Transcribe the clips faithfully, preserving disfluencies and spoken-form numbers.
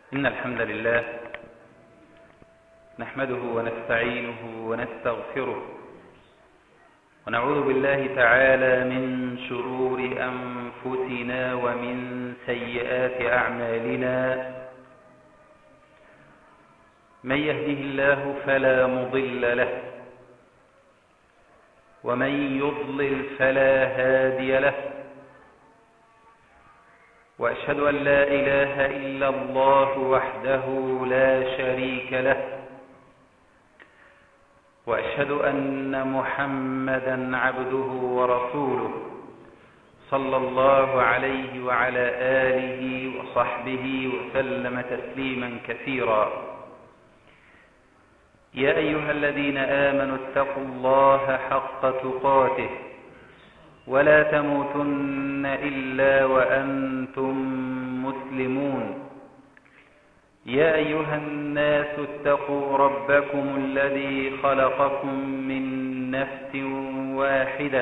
إن الحمد لله نحمده ونستعينه ونستغفره ونعوذ بالله تعالى من شرور أنفسنا ومن سيئات أعمالنا. من يهده الله فلا مضل له ومن يضلل فلا هادي له، وأشهد أن لا إله إلا الله وحده لا شريك له، وأشهد أن محمدا عبده ورسوله صلى الله عليه وعلى آله وصحبه وسلم تسليما كثيرا. يا أيها الذين آمنوا اتقوا الله حق تقاته ولا تموتن إلا وأنتم مسلمون. يا أيها الناس اتقوا ربكم الذي خلقكم من نفس واحدة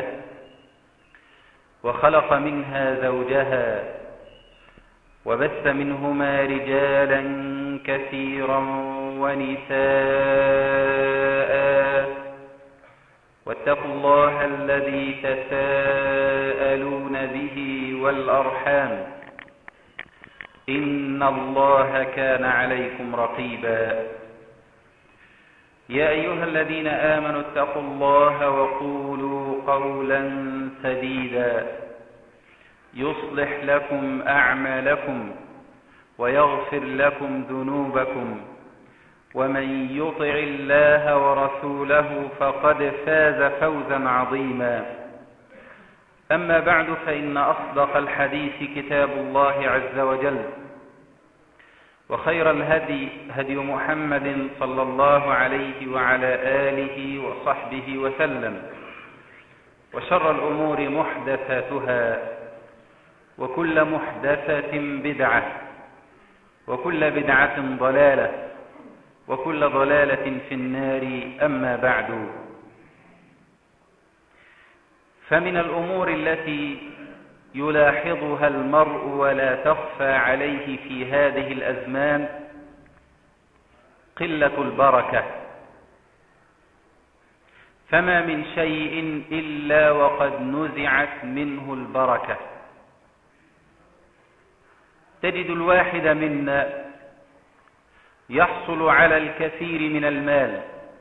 وخلق منها زوجها وبث منهما رجالا كثيرا ونساء، واتقوا الله الذي تساءلون به والأرحام إن الله كان عليكم رقيبا. يا أيها الذين آمنوا اتقوا الله وقولوا قولا سديدا يصلح لكم أعمالكم ويغفر لكم ذنوبكم، ومن يطع الله ورسوله فقد فاز فوزا عظيما. أما بعد، فإن أصدق الحديث كتاب الله عز وجل، وخير الهدي هدي محمد صلى الله عليه وعلى آله وصحبه وسلم، وشر الأمور محدثاتها، وكل محدثة بدعة، وكل بدعة ضلالة، وكل ضلالة في النار. أما بعد، فمن الأمور التي يلاحظها المرء ولا تخفى عليه في هذه الأزمان قلة البركة. فما من شيء إلا وقد نزعت منه البركة. تجد الواحد منا يحصل على الكثير من المال،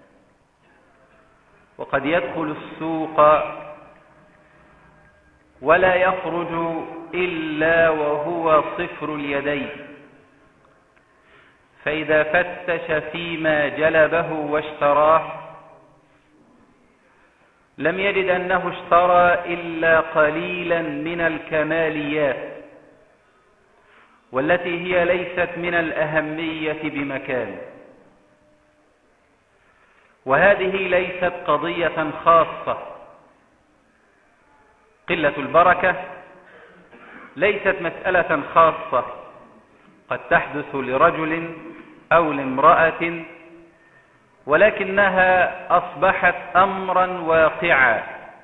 وقد يدخل السوق ولا يخرج إلا وهو صفر اليدين، فإذا فتش فيما جلبه واشتراه لم يجد أنه اشترى إلا قليلا من الكماليات، والتي هي ليست من الأهمية بمكان. وهذه ليست قضية خاصة. قلة البركة ليست مسألة خاصة قد تحدث لرجل أو لامرأة، ولكنها أصبحت أمرا واقعا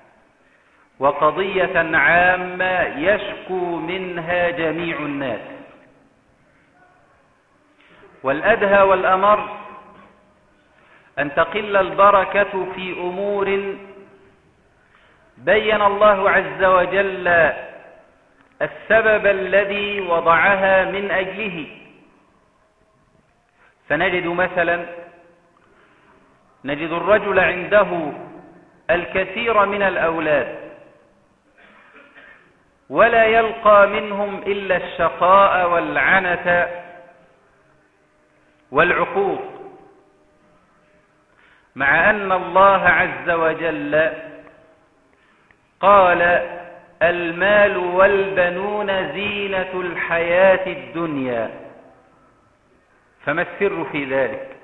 وقضية عامة يشكو منها جميع الناس. والأدهى والأمر أن تقل البركة في أمور بين الله عز وجل السبب الذي وضعها من أجله. فنجد مثلا نجد الرجل عنده الكثير من الأولاد ولا يلقى منهم إلا الشقاء والعنة والعقوق، مع أن الله عز وجل قال: المال والبنون زينة الحياة الدنيا. فما السر في ذلك؟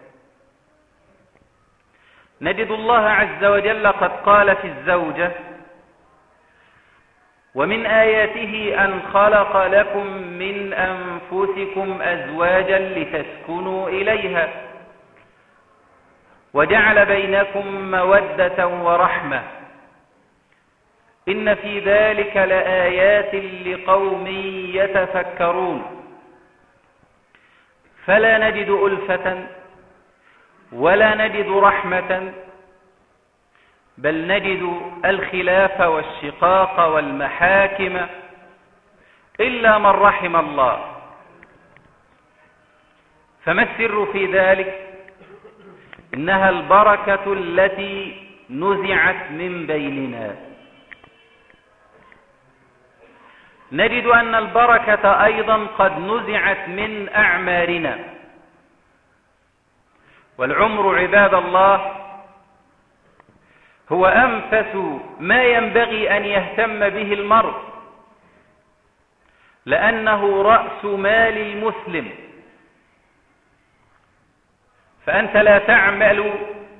نجد الله عز وجل قد قال في الزوجة: ومن آياته أن خلق لكم من أنفسكم أزواجا لتسكنوا إليها وجعل بينكم مودة ورحمة إن في ذلك لآيات لقوم يتفكرون. فلا نجد ألفة ولا نجد رحمة، بل نجد الخلاف والشقاق والمحاكم إلا من رحم الله. فما السر في ذلك؟ إنها البركة التي نزعت من بيننا. نجد أن البركة أيضا قد نزعت من أعمارنا. والعمر عباد الله هو أنفس ما ينبغي أن يهتم به المرء، لأنه رأس مال المسلم. فأنت لا تعمل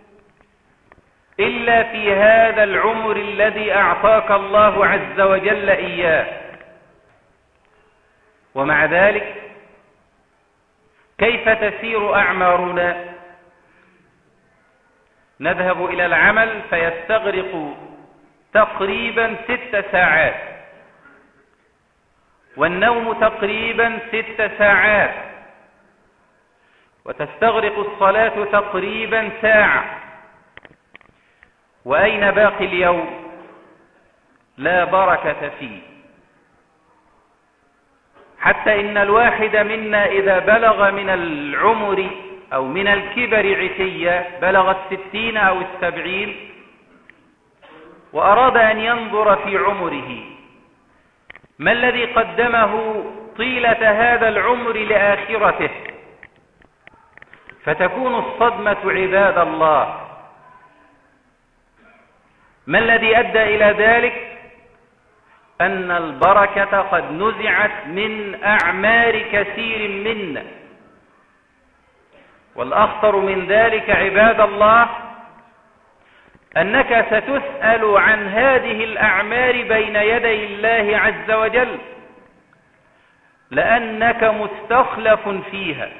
إلا في هذا العمر الذي أعطاك الله عز وجل إياه. ومع ذلك كيف تسير أعمارنا؟ نذهب إلى العمل فيستغرق تقريبا ست ساعات، والنوم تقريبا ست ساعات، وتستغرق الصلاة تقريبا ساعة. وأين باقي اليوم؟ لا بركة فيه. حتى إن الواحد منا إذا بلغ من العمر أو من الكبر عتيا، بلغ الستين أو السبعين، وأراد أن ينظر في عمره ما الذي قدمه طيلة هذا العمر لآخرته، فتكون الصدمة عباد الله. ما الذي أدى إلى ذلك؟ أن البركة قد نزعت من أعمار كثير منا. والأخطر من ذلك عباد الله أنك ستسأل عن هذه الأعمار بين يدي الله عز وجل، لأنك مستخلف فيها،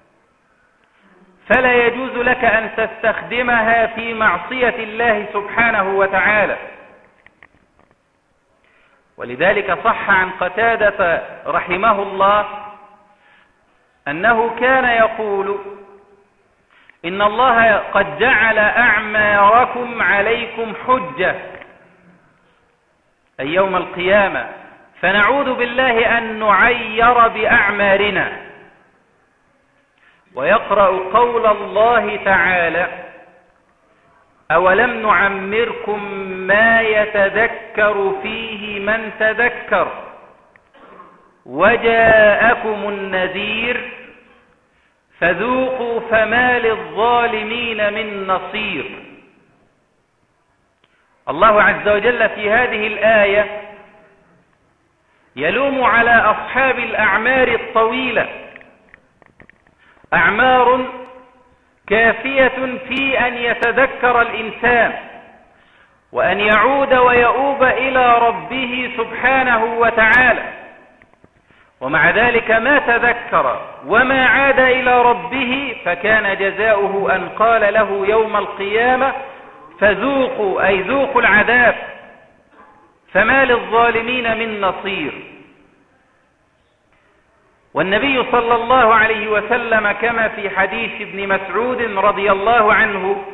فلا يجوز لك أن تستخدمها في معصية الله سبحانه وتعالى. ولذلك صح عن قتادة رحمه الله أنه كان يقول: إن الله قد جعل أعماركم عليكم حجة، أي يوم القيامة، فنعوذ بالله أن نعير بأعمارنا. ويقرأ قول الله تعالى: أولم نعمركم ما يتذكر فيه من تذكر وجاءكم النذير فذوقوا فما للظالمين من نصير. الله عز وجل في هذه الآية يلوم على أصحاب الأعمار الطويلة، أعمار كافية في أن يتذكر الإنسان وأن يعود ويؤوب إلى ربه سبحانه وتعالى، ومع ذلك ما تذكر وما عاد إلى ربه، فكان جزاؤه أن قال له يوم القيامة: فذوقوا، أي ذوقوا العذاب، فما للظالمين من نصير. والنبي صلى الله عليه وسلم كما في حديث ابن مسعود رضي الله عنه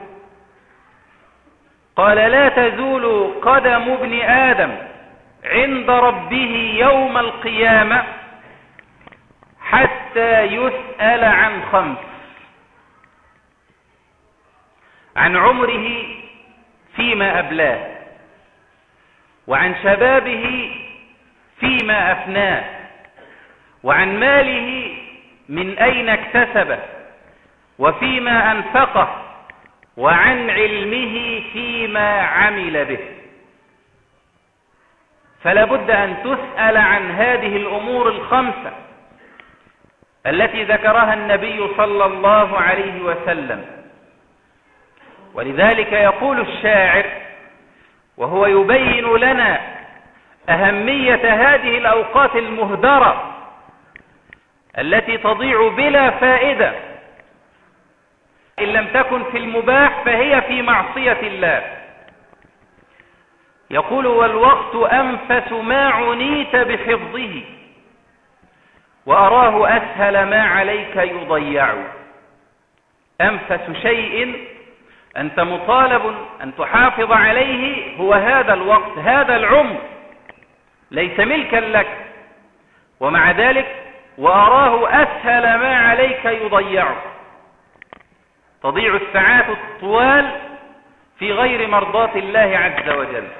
قال: لا تزول قدم ابن آدم عند ربه يوم القيامة حتى يسأل عن خمس: عن عمره فيما أبلاه، وعن شبابه فيما أفناه، وعن ماله من أين اكتسبه وفيما أنفقه، وعن علمه فيما عمل به. فلا بد أن تسأل عن هذه الأمور الخمسة التي ذكرها النبي صلى الله عليه وسلم. ولذلك يقول الشاعر وهو يبين لنا أهمية هذه الأوقات المهدرة التي تضيع بلا فائدة، إن لم تكن في المباح فهي في معصية الله. يقول: والوقت أنفس ما عنيت بحفظه، وأراه أسهل ما عليك يضيع. أنفس شيء أنت مطالب أن تحافظ عليه هو هذا الوقت، هذا العمر ليس ملكا لك، ومع ذلك وأراه أسهل ما عليك يضيع. تضيع الساعات الطوال في غير مرضاة الله عز وجل.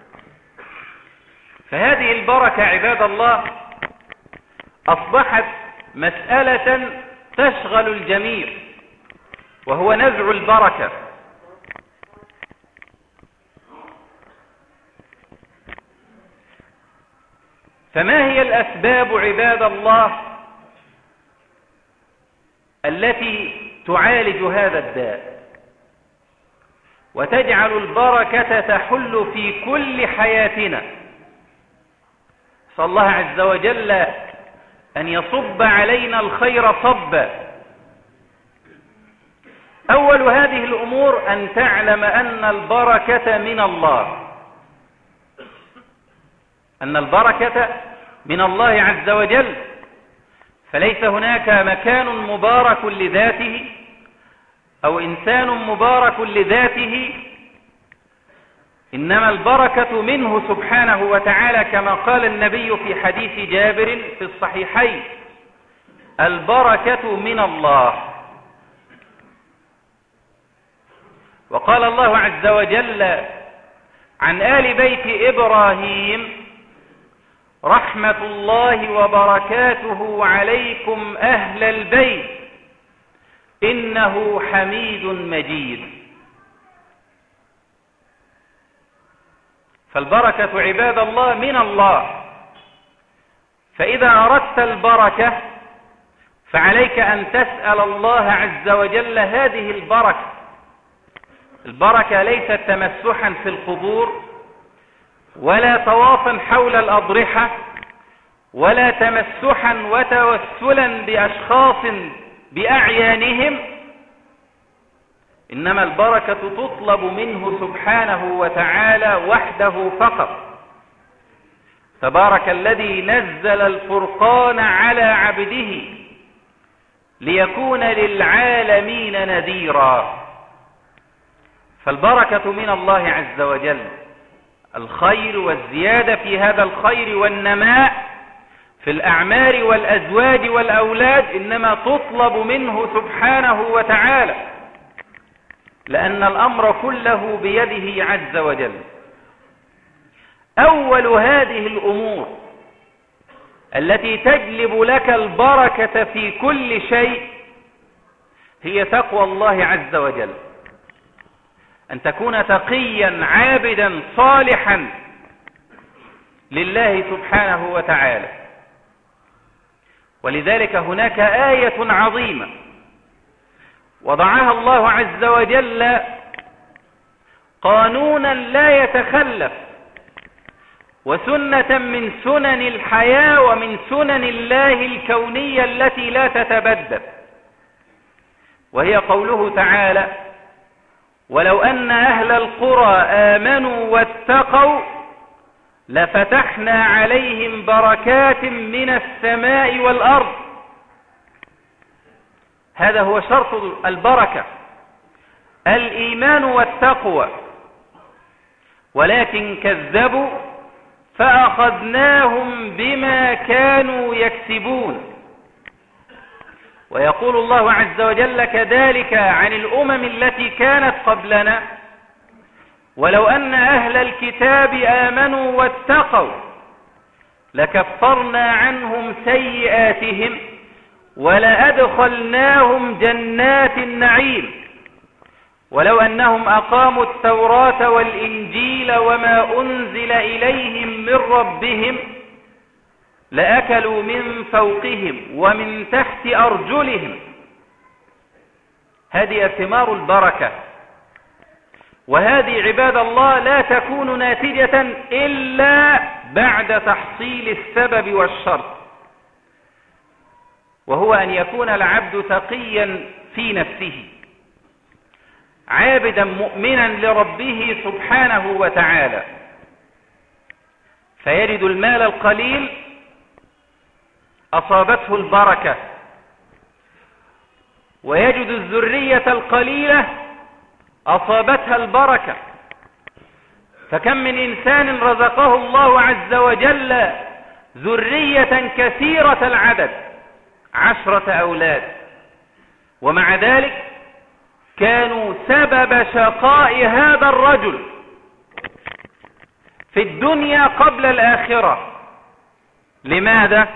فهذه البركة عباد الله أصبحت مسألة تشغل الجميع، وهو نزع البركة. فما هي الأسباب عباد الله التي تعالج هذا الداء وتجعل البركة تحل في كل حياتنا؟ صلى الله عز وجل أن يصب علينا الخير صبا. أول هذه الأمور أن تعلم أن البركة من الله، أن البركة من الله عز وجل، فليس هناك مكان مبارك لذاته أو إنسان مبارك لذاته، إنما البركة منه سبحانه وتعالى، كما قال النبي في حديث جابر في الصحيحين: البركة من الله. وقال الله عز وجل عن آل بيت إبراهيم: رحمة الله وبركاته عليكم أهل البيت إنه حميد مجيد. فالبركة عباد الله من الله، فإذا أردت البركة فعليك أن تسأل الله عز وجل هذه البركة. البركة ليست تمسحا في القبور، ولا طوافا حول الأضرحة، ولا تمسحا وتوسلا بأشخاص بأعيانهم، إنما البركة تطلب منه سبحانه وتعالى وحده فقط. تبارك الذي نزل الفرقان على عبده ليكون للعالمين نذيرا. فالبركة من الله عز وجل، الخير والزيادة في هذا الخير والنماء في الأعمار والأزواج والأولاد إنما تطلب منه سبحانه وتعالى، لأن الأمر كله بيده عز وجل. أول هذه الأمور التي تجلب لك البركة في كل شيء هي تقوى الله عز وجل، أن تكون تقيا عابدا صالحا لله سبحانه وتعالى. ولذلك هناك آية عظيمة وضعها الله عز وجل قانونا لا يتخلف، وسنة من سنن الحياة ومن سنن الله الكونية التي لا تتبدل، وهي قوله تعالى: ولو أن أهل القرى آمنوا واتقوا لفتحنا عليهم بركات من السماء والأرض. هذا هو شرط البركة، الإيمان والتقوى. ولكن كذبوا فأخذناهم بما كانوا يكسبون. ويقول الله عز وجل كذلك عن الأمم التي كانت قبلنا: ولو أن أهل الكتاب آمنوا واتقوا لكفرنا عنهم سيئاتهم ولأدخلناهم جنات النعيم ولو أنهم أقاموا التوراة والإنجيل وما أنزل إليهم من ربهم لأكلوا من فوقهم ومن تحت أرجلهم. هذه ثمار البركة، وهذه عباد الله لا تكون ناتجة إلا بعد تحصيل السبب والشرط، وهو أن يكون العبد تقيا في نفسه، عابدا مؤمنا لربه سبحانه وتعالى، فيجد المال القليل أصابته البركة، ويجد الذرية القليلة أصابتها البركة. فكم من إنسان رزقه الله عز وجل ذرية كثيرة العدد، عشرة أولاد، ومع ذلك كانوا سبب شقاء هذا الرجل في الدنيا قبل الآخرة. لماذا؟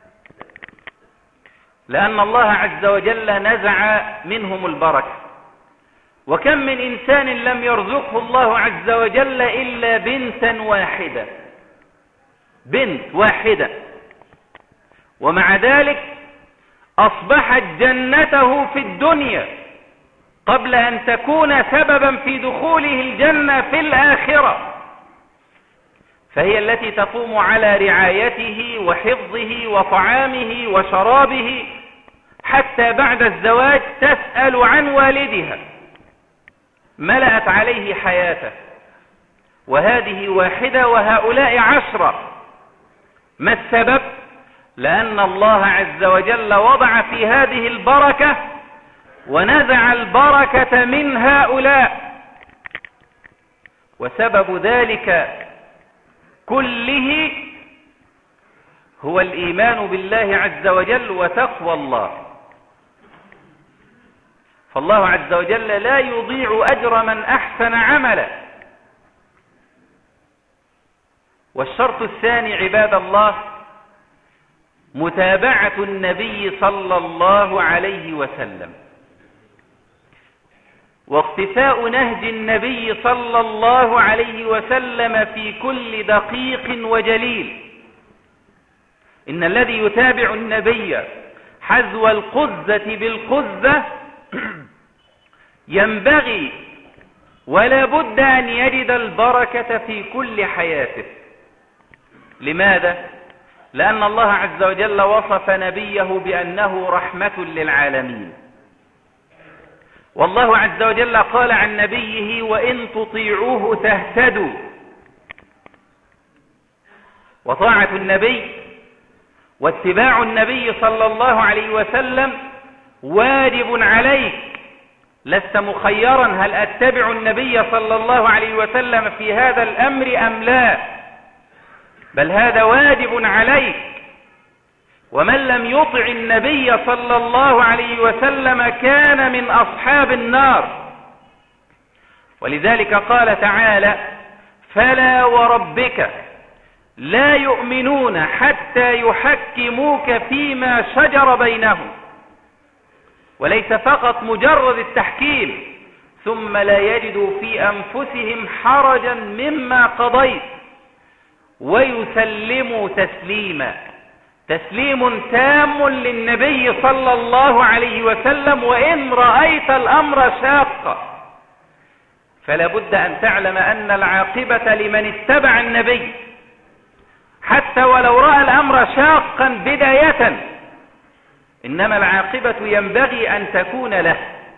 لأن الله عز وجل نزع منهم البركة. وكم من إنسان لم يرزقه الله عز وجل إلا بنتا واحدة، بنت واحدة، ومع ذلك أصبحت جنته في الدنيا قبل أن تكون سببا في دخوله الجنة في الآخرة، فهي التي تقوم على رعايته وحفظه وطعامه وشرابه، حتى بعد الزواج تسأل عن والدها، ملأت عليه حياته. وهذه واحدة وهؤلاء عشرة. ما السبب؟ لأن الله عز وجل وضع في هذه البركة ونزع البركة من هؤلاء. وسبب ذلك كله هو الإيمان بالله عز وجل وتقوى الله. فالله عز وجل لا يضيع أجر من أحسن عملا. والشرط الثاني عباد الله متابعة النبي صلى الله عليه وسلم، واقتفاء نهج النبي صلى الله عليه وسلم في كل دقيق وجليل. إن الذي يتابع النبي حذو القزة بالقزة ينبغي ولا بد أن يجد البركة في كل حياته. لماذا؟ لأن الله عز وجل وصف نبيه بأنه رحمة للعالمين. والله عز وجل قال عن نبيه: وإن تطيعوه تهتدوا. وطاعة النبي واتباع النبي صلى الله عليه وسلم واجب عليك، لست مخيرا هل أتبع النبي صلى الله عليه وسلم في هذا الأمر أم لا، بل هذا واجب عليك. ومن لم يطع النبي صلى الله عليه وسلم كان من أصحاب النار. ولذلك قال تعالى: فلا وربك لا يؤمنون حتى يحكموك فيما شجر بينهم. وليس فقط مجرد التحكيم ثم لا يجدوا في أنفسهم حرجا مما قضيت ويسلموا تسليما، تسليم تام للنبي صلى الله عليه وسلم. وإن رأيت الأمر شاقا فلا بد أن تعلم أن العاقبة لمن اتبع النبي، حتى ولو رأى الأمر شاقا بداية، إنما العاقبة ينبغي أن تكون له.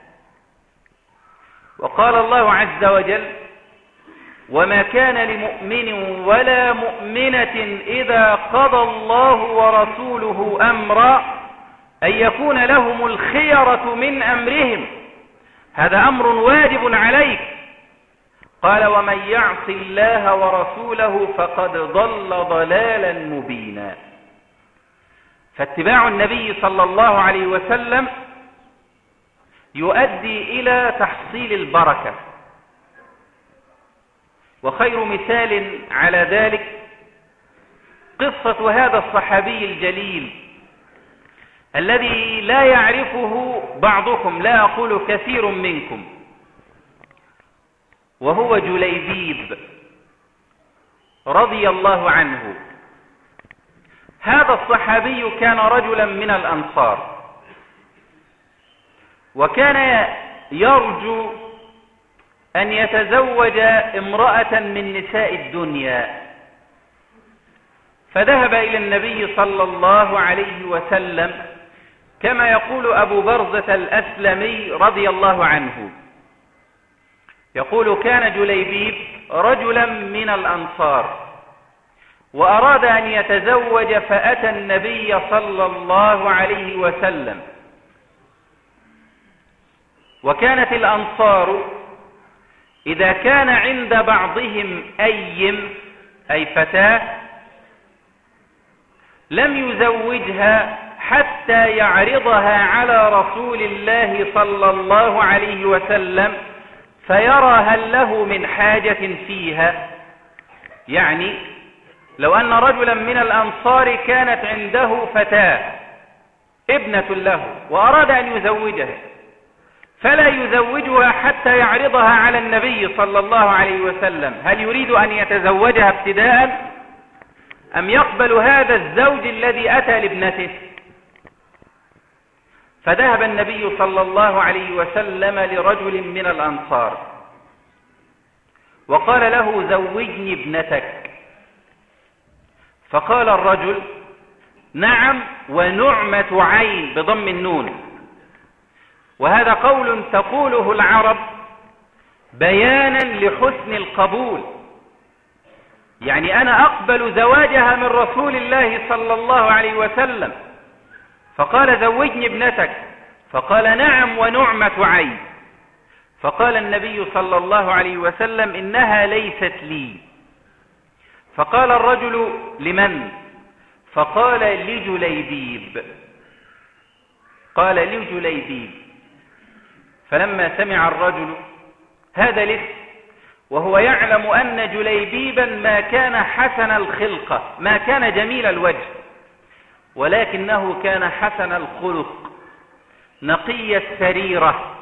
وقال الله عز وجل: وما كان لمؤمن ولا مؤمنة إذا قضى الله ورسوله أمرا أن يكون لهم الخيرة من أمرهم. هذا أمر واجب عليك. قال: ومن يعص الله ورسوله فقد ضل ضلالا مبينا. فاتباع النبي صلى الله عليه وسلم يؤدي إلى تحصيل البركة. وخير مثال على ذلك قصة هذا الصحابي الجليل الذي لا يعرفه بعضكم، لا أقول كثير منكم، وهو جليبيب رضي الله عنه. هذا الصحابي كان رجلا من الأنصار، وكان يرجو أن يتزوج امرأة من نساء الدنيا، فذهب إلى النبي صلى الله عليه وسلم كما يقول أبو برزة الأسلمي رضي الله عنه، يقول: كان جليبيب رجلا من الأنصار وأراد أن يتزوج فأتى النبي صلى الله عليه وسلم. وكانت الأنصار إذا كان عند بعضهم أيم أي فتاة لم يزوجها حتى يعرضها على رسول الله صلى الله عليه وسلم فيرى هل له من حاجة فيها. يعني لو أن رجلا من الأنصار كانت عنده فتاة ابنة له وأراد أن يزوجها فلا يزوجها حتى يعرضها على النبي صلى الله عليه وسلم هل يريد أن يتزوجها ابتداء أم يقبل هذا الزوج الذي أتى لابنته. فذهب النبي صلى الله عليه وسلم لرجل من الأنصار وقال له زوجني ابنتك. فقال الرجل نعم ونعمة عين بضم النون، وهذا قول تقوله العرب بيانا لحسن القبول، يعني أنا أقبل زواجها من رسول الله صلى الله عليه وسلم. فقال زوجني ابنتك، فقال نعم ونعمة عين. فقال النبي صلى الله عليه وسلم إنها ليست لي. فقال الرجل لمن؟ فقال لجليبيب. قال لجليبيب. فلما سمع الرجل هذا الاسم وهو يعلم أن جليبيبا ما كان حسن الخلقة، ما كان جميل الوجه، ولكنه كان حسن الخلق نقي السريرة،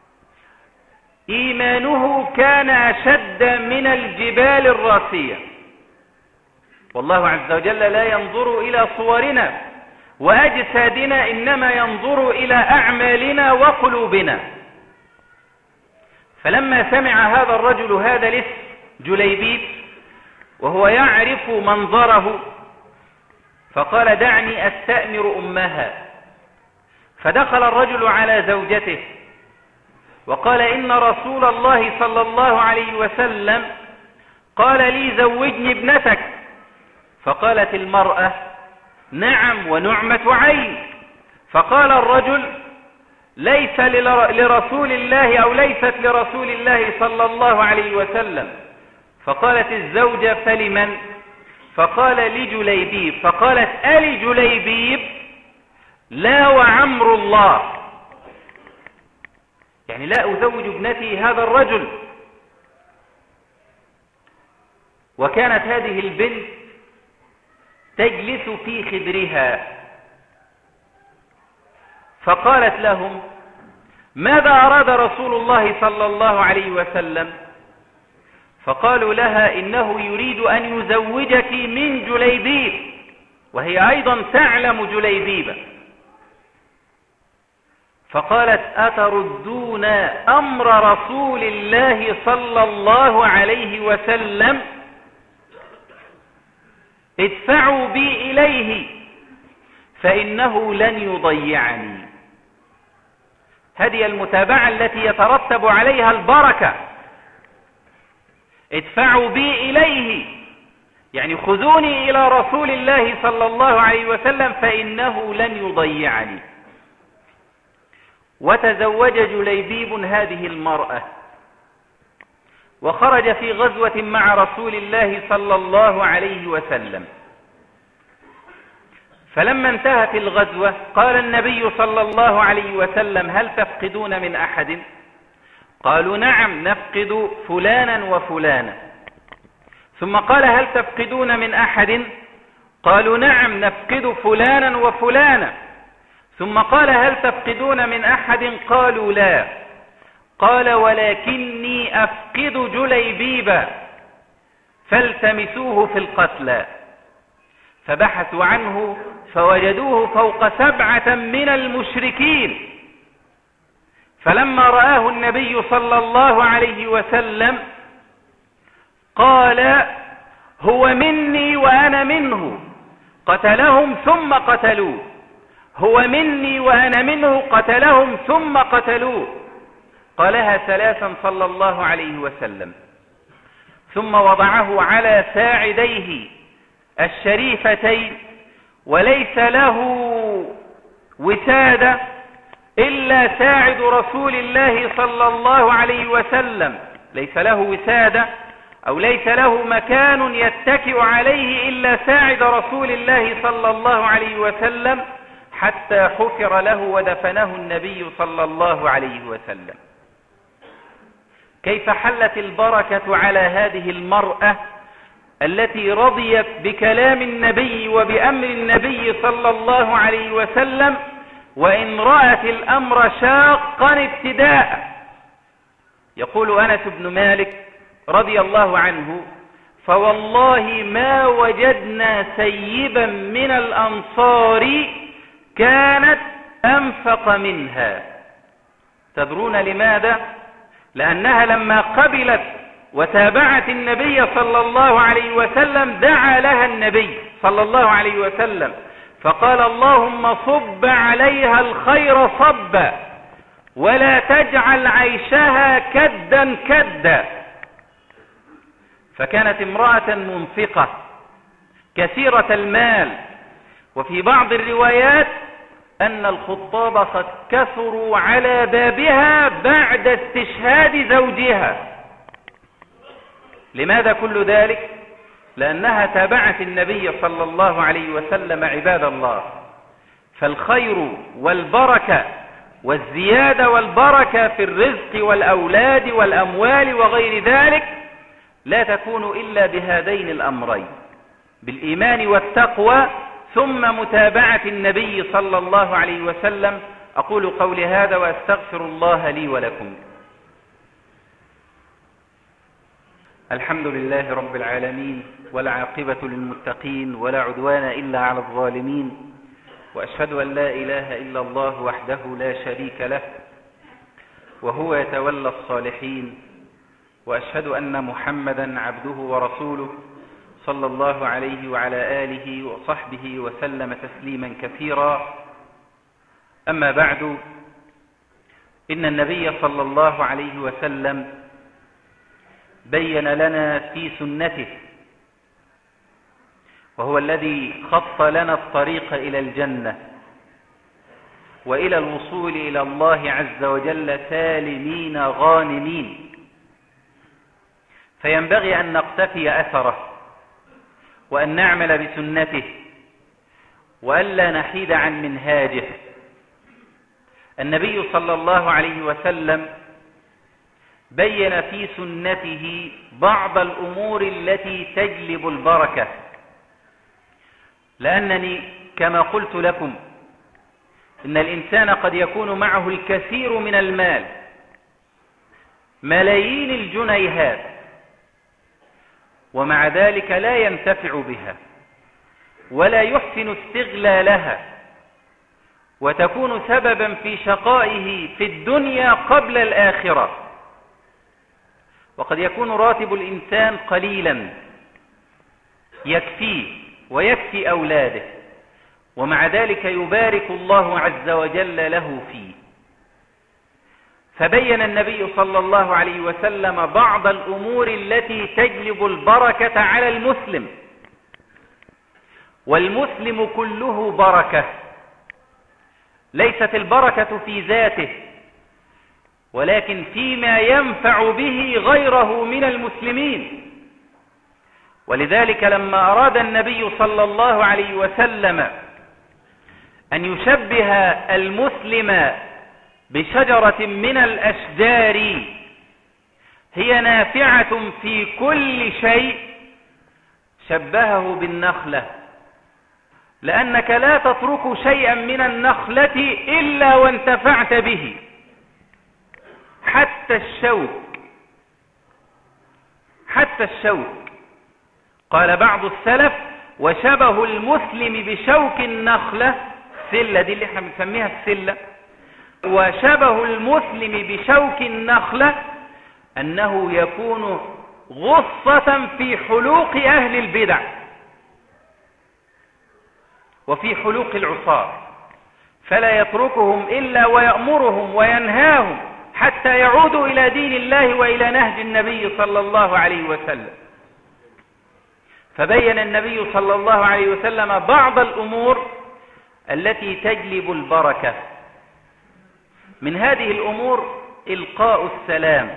إيمانه كان أشد من الجبال الراسية. والله عز وجل لا ينظر إلى صورنا وأجسادنا، إنما ينظر إلى أعمالنا وقلوبنا. فلما سمع هذا الرجل هذا الاسم جليبيب وهو يعرف منظره فقال دعني أستأمر أمها. فدخل الرجل على زوجته وقال إن رسول الله صلى الله عليه وسلم قال لي زوجني ابنتك. فقالت المرأة نعم ونعمة عين. فقال الرجل ليس لرسول الله أو ليست لرسول الله صلى الله عليه وسلم. فقالت الزوجة فلمن؟ فقال لجليبيب. فقالت ألي جليبيب؟ لا وعمر الله، يعني لا أزوج ابنتي هذا الرجل. وكانت هذه البنت تجلس في خدرها. فقالت لهم ماذا أراد رسول الله صلى الله عليه وسلم؟ فقالوا لها إنه يريد أن يزوجك من جليبيب، وهي أيضا تعلم جليبيبا. فقالت أتردون أمر رسول الله صلى الله عليه وسلم؟ ادفعوا بي إليه فإنه لن يضيعني. هذه المتابعة التي يترتب عليها البركة. ادفعوا بي إليه يعني خذوني إلى رسول الله صلى الله عليه وسلم فإنه لن يضيعني. وتزوج جليبيب هذه المرأة وخرج في غزوة مع رسول الله صلى الله عليه وسلم. فلما انتهت الغزوة قال النبي صلى الله عليه وسلم هل تفقدون من أحد؟ قالوا نعم نفقد فلانا وفلانا. ثم قال هل تفقدون من أحد؟ قالوا نعم نفقد فلانا وفلانا. ثم قال هل تفقدون من أحد؟ قالوا لا. قال ولكني أفقد جليبيبا فالتمسوه في القتلى. فبحثوا عنه فوجدوه فوق سبعة من المشركين. فلما رآه النبي صلى الله عليه وسلم قال هو مني وأنا منه قتلهم ثم قتلوه، هو مني وأنا منه قتلهم ثم قتلوه. قالها ثلاثا صلى الله عليه وسلم، ثم وضعه على ساعديه الشريفتين وليس له وسادة إلا ساعد رسول الله صلى الله عليه وسلم، ليس له وسادة أو ليس له مكان يتكئ عليه إلا ساعد رسول الله صلى الله عليه وسلم، حتى حفر له ودفنه النبي صلى الله عليه وسلم. كيف حلت البركة على هذه المرأة التي رضيت بكلام النبي وبأمر النبي صلى الله عليه وسلم، وإن رأت الأمر شاقا ابتداء؟ يقول أنس بن مالك رضي الله عنه: فوالله ما وجدنا سيبا من الأنصار كانت أنفق منها. تدرون لماذا؟ لأنها لما قبلت وتابعت النبي صلى الله عليه وسلم دعا لها النبي صلى الله عليه وسلم فقال: اللهم صب عليها الخير صبا ولا تجعل عيشها كدا كدا. فكانت امرأة منفقة كثيرة المال. وفي بعض الروايات أن الخطاب قد كثروا على بابها بعد استشهاد زوجها. لماذا كل ذلك؟ لأنها تابعت النبي صلى الله عليه وسلم. عباد الله، فالخير والبركة والزيادة والبركة في الرزق والأولاد والأموال وغير ذلك لا تكون إلا بهذين الأمرين، بالإيمان والتقوى ثم متابعة النبي صلى الله عليه وسلم. أقول قولي هذا وأستغفر الله لي ولكم. الحمد لله رب العالمين، والعاقبة للمتقين، ولا عدوان إلا على الظالمين، وأشهد أن لا إله إلا الله وحده لا شريك له، وهو يتولى الصالحين، وأشهد أن محمدا عبده ورسوله صلى الله عليه وعلى آله وصحبه وسلم تسليما كثيرا. أما بعد، إن النبي صلى الله عليه وسلم بين لنا في سنته، وهو الذي خط لنا الطريق إلى الجنة وإلى الوصول إلى الله عز وجل سالمين غانمين، فينبغي أن نقتفي أثره وأن نعمل بسنته وألا نحيد عن منهاجه. النبي صلى الله عليه وسلم بين في سنته بعض الأمور التي تجلب البركة، لأنني كما قلت لكم إن الإنسان قد يكون معه الكثير من المال، ملايين الجنيهات، ومع ذلك لا ينتفع بها ولا يحسن استغلالها، وتكون سببا في شقائه في الدنيا قبل الآخرة. وقد يكون راتب الإنسان قليلا يكفيه ويكفي أولاده، ومع ذلك يبارك الله عز وجل له فيه. فبين النبي صلى الله عليه وسلم بعض الأمور التي تجلب البركة على المسلم، والمسلم كله بركة. ليست البركة في ذاته، ولكن فيما ينفع به غيره من المسلمين. ولذلك لما أراد النبي صلى الله عليه وسلم أن يشبه المسلم بشجرة من الأشجار هي نافعة في كل شيء، شبهه بالنخلة، لأنك لا تترك شيئا من النخلة إلا وانتفعت به، حتى الشوك حتى الشوك. قال بعض السلف: وشبه المسلم بشوك النخلة، السلة دي اللي احنا بنسميها السلة، وشبه المسلم بشوك النخلة أنه يكون غصة في حلوق أهل البدع وفي حلوق العصاة، فلا يتركهم إلا ويأمرهم وينهاهم حتى يعودوا إلى دين الله وإلى نهج النبي صلى الله عليه وسلم. فبين النبي صلى الله عليه وسلم بعض الأمور التي تجلب البركة. من هذه الأمور إلقاء السلام،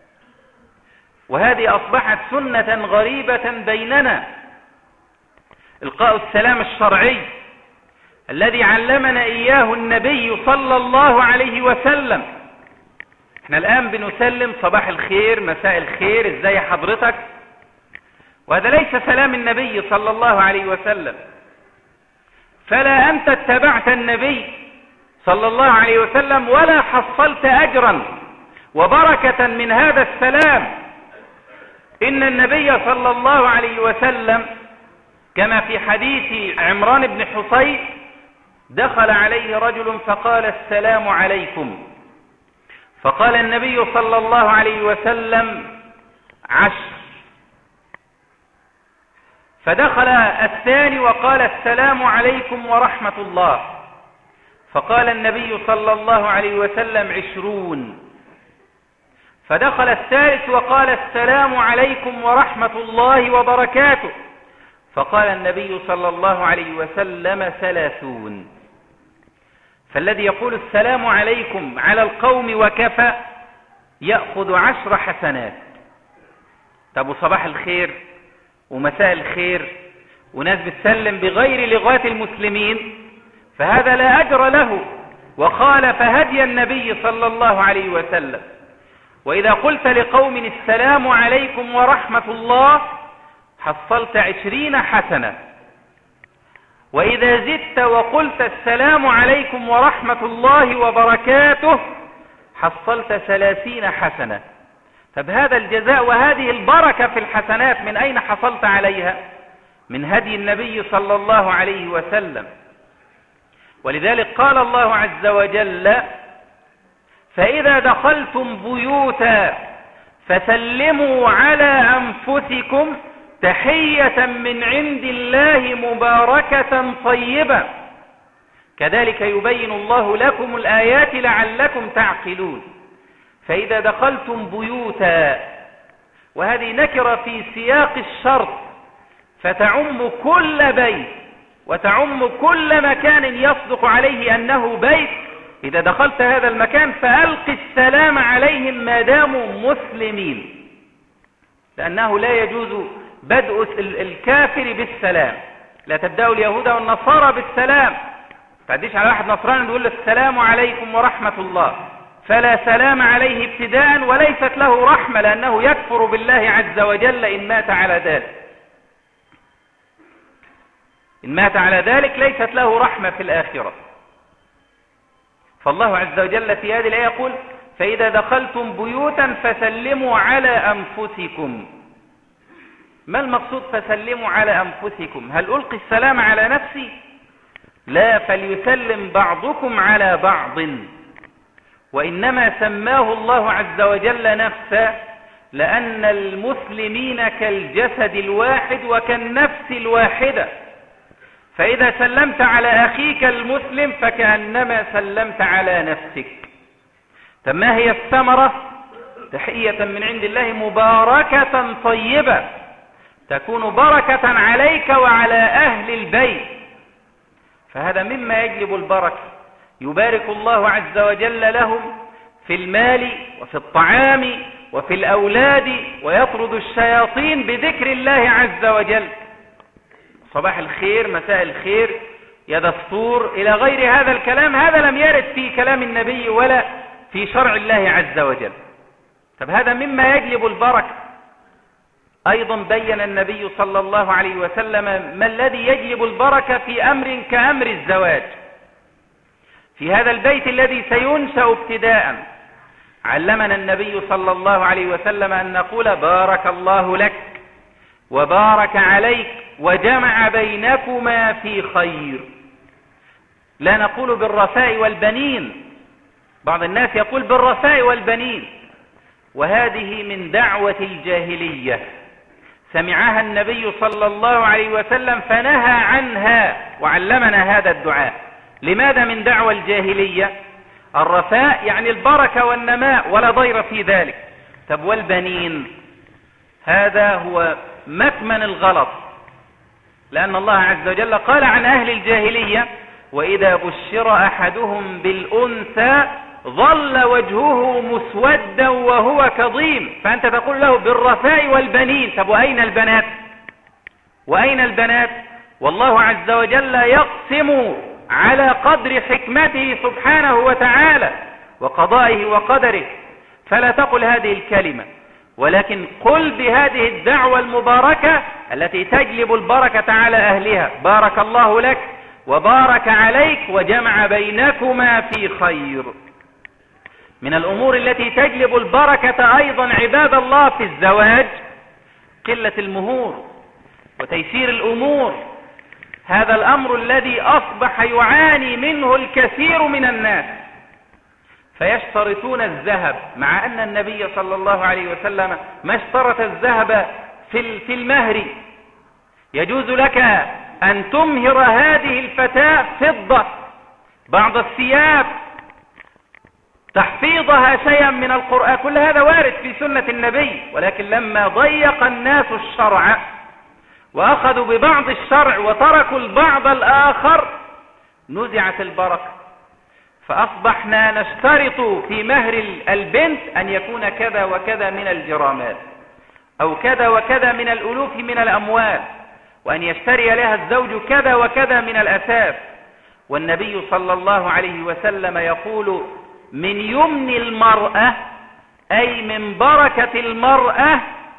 وهذه أصبحت سنة غريبة بيننا. إلقاء السلام الشرعي الذي علمنا إياه النبي صلى الله عليه وسلم. احنا الآن بنسلم صباح الخير، مساء الخير، ازاي حضرتك، وهذا ليس سلام النبي صلى الله عليه وسلم. فلا أنت اتبعت النبي صلى الله عليه وسلم ولا حصلت أجرا وبركة من هذا السلام. إن النبي صلى الله عليه وسلم كما في حديث عمران بن حصين دخل عليه رجل فقال السلام عليكم، فقال النبي صلى الله عليه وسلم عشر. فدخل الثاني وقال السلام عليكم ورحمة الله، فقال النبي صلى الله عليه وسلم عشرون. فدخل الثالث وقال السلام عليكم ورحمة الله وبركاته، فقال النبي صلى الله عليه وسلم ثلاثون. فالذي يقول السلام عليكم على القوم وكفى يأخذ عشر حسنات. طب صباح الخير ومساء الخير وناس بتسلم بغير لغات المسلمين، فهذا لا أجر له وخالف هدي النبي صلى الله عليه وسلم. وإذا قلت لقوم السلام عليكم ورحمة الله حصلت عشرين حسنة، وإذا زدت وقلت السلام عليكم ورحمة الله وبركاته حصلت ثلاثين حسنة. طب هذا الجزاء وهذه البركة في الحسنات من أين حصلت عليها؟ من هدي النبي صلى الله عليه وسلم. ولذلك قال الله عز وجل فإذا دخلتم بيوتا فسلموا على أنفسكم تحية من عند الله مباركة طيبة كذلك يبين الله لكم الآيات لعلكم تعقلون. فإذا دخلتم بيوتا، وهذه نكرة في سياق الشرط فتعم كل بيت وتعم كل مكان يصدق عليه أنه بيت. إذا دخلت هذا المكان فألق السلام عليهم ما داموا مسلمين، لأنه لا يجوز بدء الكافر بالسلام. لا تبدأوا اليهود والنصارى بالسلام، تعديش على واحد نصراني يقول له السلام عليكم ورحمة الله، فلا سلام عليه ابتداء وليست له رحمة، لأنه يكفر بالله عز وجل إن مات على ذلك. إن مات على ذلك ليست له رحمة في الآخرة. فالله عز وجل في هذه الآية يقول فإذا دخلتم بيوتا فسلموا على أنفسكم. ما المقصود فسلموا على أنفسكم؟ هل ألقي السلام على نفسي؟ لا، فليسلم بعضكم على بعض. وإنما سماه الله عز وجل نفسا لأن المسلمين كالجسد الواحد وكالنفس الواحدة. فإذا سلمت على أخيك المسلم فكأنما سلمت على نفسك. طب ما هي الثمرة؟ تحية من عند الله مباركة طيبة تكون بركة عليك وعلى أهل البيت. فهذا مما يجلب البركة. يبارك الله عز وجل لهم في المال وفي الطعام وفي الأولاد، ويطرد الشياطين بذكر الله عز وجل. صباح الخير، مساء الخير، يا دستور، إلى غير هذا الكلام، هذا لم يرد في كلام النبي ولا في شرع الله عز وجل. طب هذا مما يجلب البركة. أيضا بين النبي صلى الله عليه وسلم ما الذي يجلب البركة في أمر كأمر الزواج. في هذا البيت الذي سينشأ ابتداء علمنا النبي صلى الله عليه وسلم أن نقول بارك الله لك وبارك عليك وجمع بينكما في خير. لا نقول بالرثاء والبنين، بعض الناس يقول بالرثاء والبنين، وهذه من دعوة الجاهلية سمعها النبي صلى الله عليه وسلم فنهى عنها وعلمنا هذا الدعاء. لماذا من دعوة الجاهلية؟ الرثاء يعني البركة والنماء ولا ضير في ذلك. طب والبنين؟ هذا هو مكمن الغلط. لأن الله عز وجل قال عن أهل الجاهلية: وإذا بشر أحدهم بالأنثى ظل وجهه مسودا وهو كظيم. فأنت تقول له بالرثاء والبنين. طب وأين البنات؟ وأين البنات؟ والله عز وجل يقسم على قدر حكمته سبحانه وتعالى وقضائه وقدره، فلا تقل هذه الكلمة، ولكن قل بهذه الدعوة المباركة التي تجلب البركة على أهلها: بارك الله لك وبارك عليك وجمع بينكما في خير. من الأمور التي تجلب البركة أيضا عباد الله في الزواج قلة المهور وتيسير الأمور. هذا الأمر الذي أصبح يعاني منه الكثير من الناس، فيشترطون الذهب، مع أن النبي صلى الله عليه وسلم ما اشترط الذهب في المهر. يجوز لك أن تمهر هذه الفتاة فضة، بعض الثياب، تحفيظها شيئا من القرآن، كل هذا وارد في سنة النبي. ولكن لما ضيق الناس الشرع وأخذوا ببعض الشرع وتركوا البعض الآخر نزعت البركة، فأصبحنا نشترط في مهر البنت أن يكون كذا وكذا من الجرامات، أو كذا وكذا من الألوف من الأموال، وأن يشتري لها الزوج كذا وكذا من الأثاث. والنبي صلى الله عليه وسلم يقول: من يمن المرأة، أي من بركة المرأة،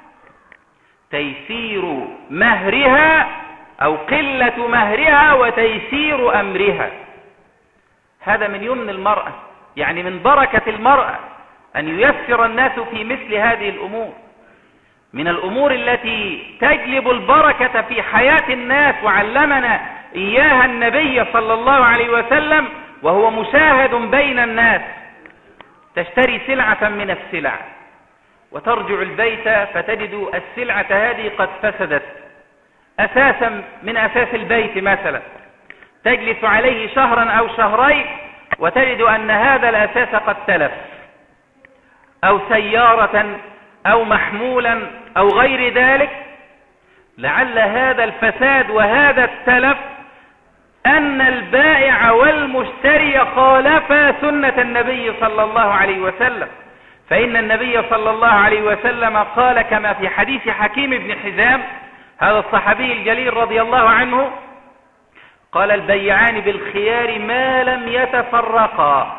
تيسير مهرها أو قلة مهرها وتيسير أمرها. هذا من يمن المرأة، يعني من بركة المرأة أن ييسر الناس في مثل هذه الأمور. من الأمور التي تجلب البركة في حياة الناس وعلمنا إياها النبي صلى الله عليه وسلم، وهو مشاهد بين الناس: تشتري سلعة من السلع وترجع البيت فتجد السلعة هذه قد فسدت، أساسا من أساس البيت مثلا، تجلس عليه شهرا أو شهرين وتجد أن هذا الأساس قد تلف، أو سيارة أو محمولا أو غير ذلك. لعل هذا الفساد وهذا التلف أن البائع والمشتري خالفا سنة النبي صلى الله عليه وسلم. فإن النبي صلى الله عليه وسلم قال كما في حديث حكيم بن حزام، هذا الصحابي الجليل رضي الله عنه، قال: البيعان بالخيار ما لم يتفرقا،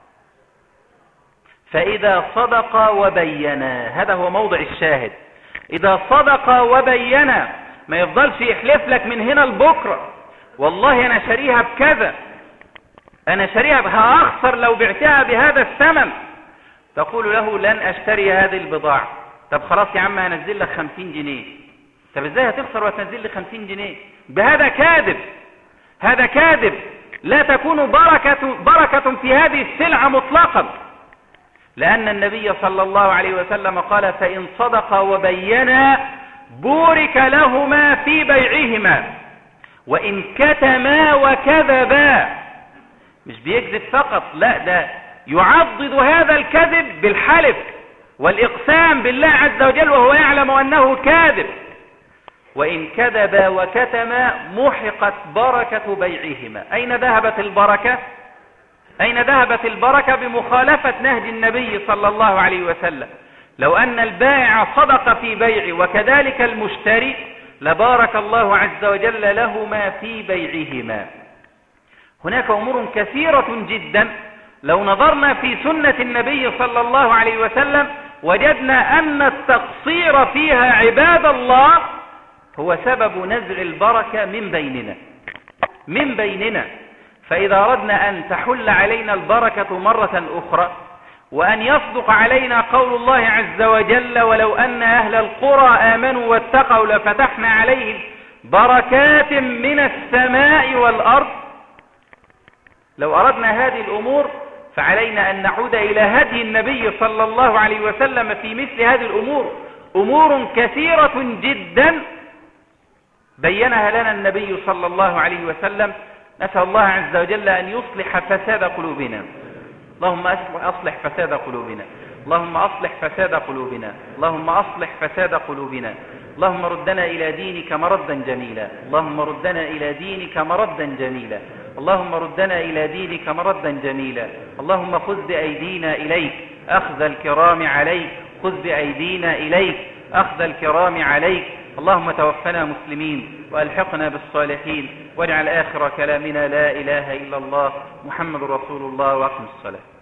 فإذا صدقا وبينا. هذا هو موضع الشاهد. إذا صدقا وبينا، ما يفضلش يحلف لك من هنا لبكرة: والله أنا شاريها بكذا، أنا شاريها هأخسر لو بعتها بهذا الثمن. تقول له: لن أشتري هذه البضاعة. طب خلاص يا عم هنزل لك خمسين جنيه. طب ازاي هتخسر وتنزل لي خمسين جنيه؟ بهذا كاذب، هذا كاذب. لا تكون بركة, بركة في هذه السلعة مطلقا، لأن النبي صلى الله عليه وسلم قال: فإن صدقا وبينا بورك لهما في بيعهما، وإن كتما وكذبا. مش بيكذب فقط، لا، ده يعضد هذا الكذب بالحلف والإقسام بالله عز وجل وهو يعلم أنه كاذب. وإن كذبا وكتما محقت بركة بيعهما. أين ذهبت البركة؟ أين ذهبت البركة؟ بمخالفة نهج النبي صلى الله عليه وسلم. لو أن البائع صدق في بيعه وكذلك المشتري لبارك الله عز وجل لهما في بيعهما. هناك أمور كثيرة جدا لو نظرنا في سنة النبي صلى الله عليه وسلم وجدنا أن التقصير فيها عباد الله هو سبب نزع البركة من بيننا من بيننا. فإذا أردنا أن تحل علينا البركة مرة أخرى وأن يصدق علينا قول الله عز وجل: ولو أن أهل القرى آمنوا واتقوا لفتحنا عليهم بركات من السماء والأرض. لو أردنا هذه الأمور فعلينا أن نعود إلى هدي النبي صلى الله عليه وسلم في مثل هذه الأمور. أمور كثيرة جدا بينها لنا النبي صلى الله عليه وسلم. نسأل الله عز وجل أن يصلح فساد قلوبنا. اللهم أصلح فساد قلوبنا، اللهم أصلح فساد قلوبنا، اللهم أصلح فساد قلوبنا. اللهم ردنا إلى دينك مردا جميلا، اللهم ردنا إلى دينك مردا جميلا، اللهم ردنا إلى دينك مردا جميلا. اللهم خذ بأيدينا إليك أخذ الكرام عليك، خذ بأيدينا إليك أخذ الكرام عليك. اللهم توفنا مسلمين وألحقنا بالصالحين، واجعل آخر كلامنا لا إله إلا الله محمد رسول الله، وأقم الصلاة.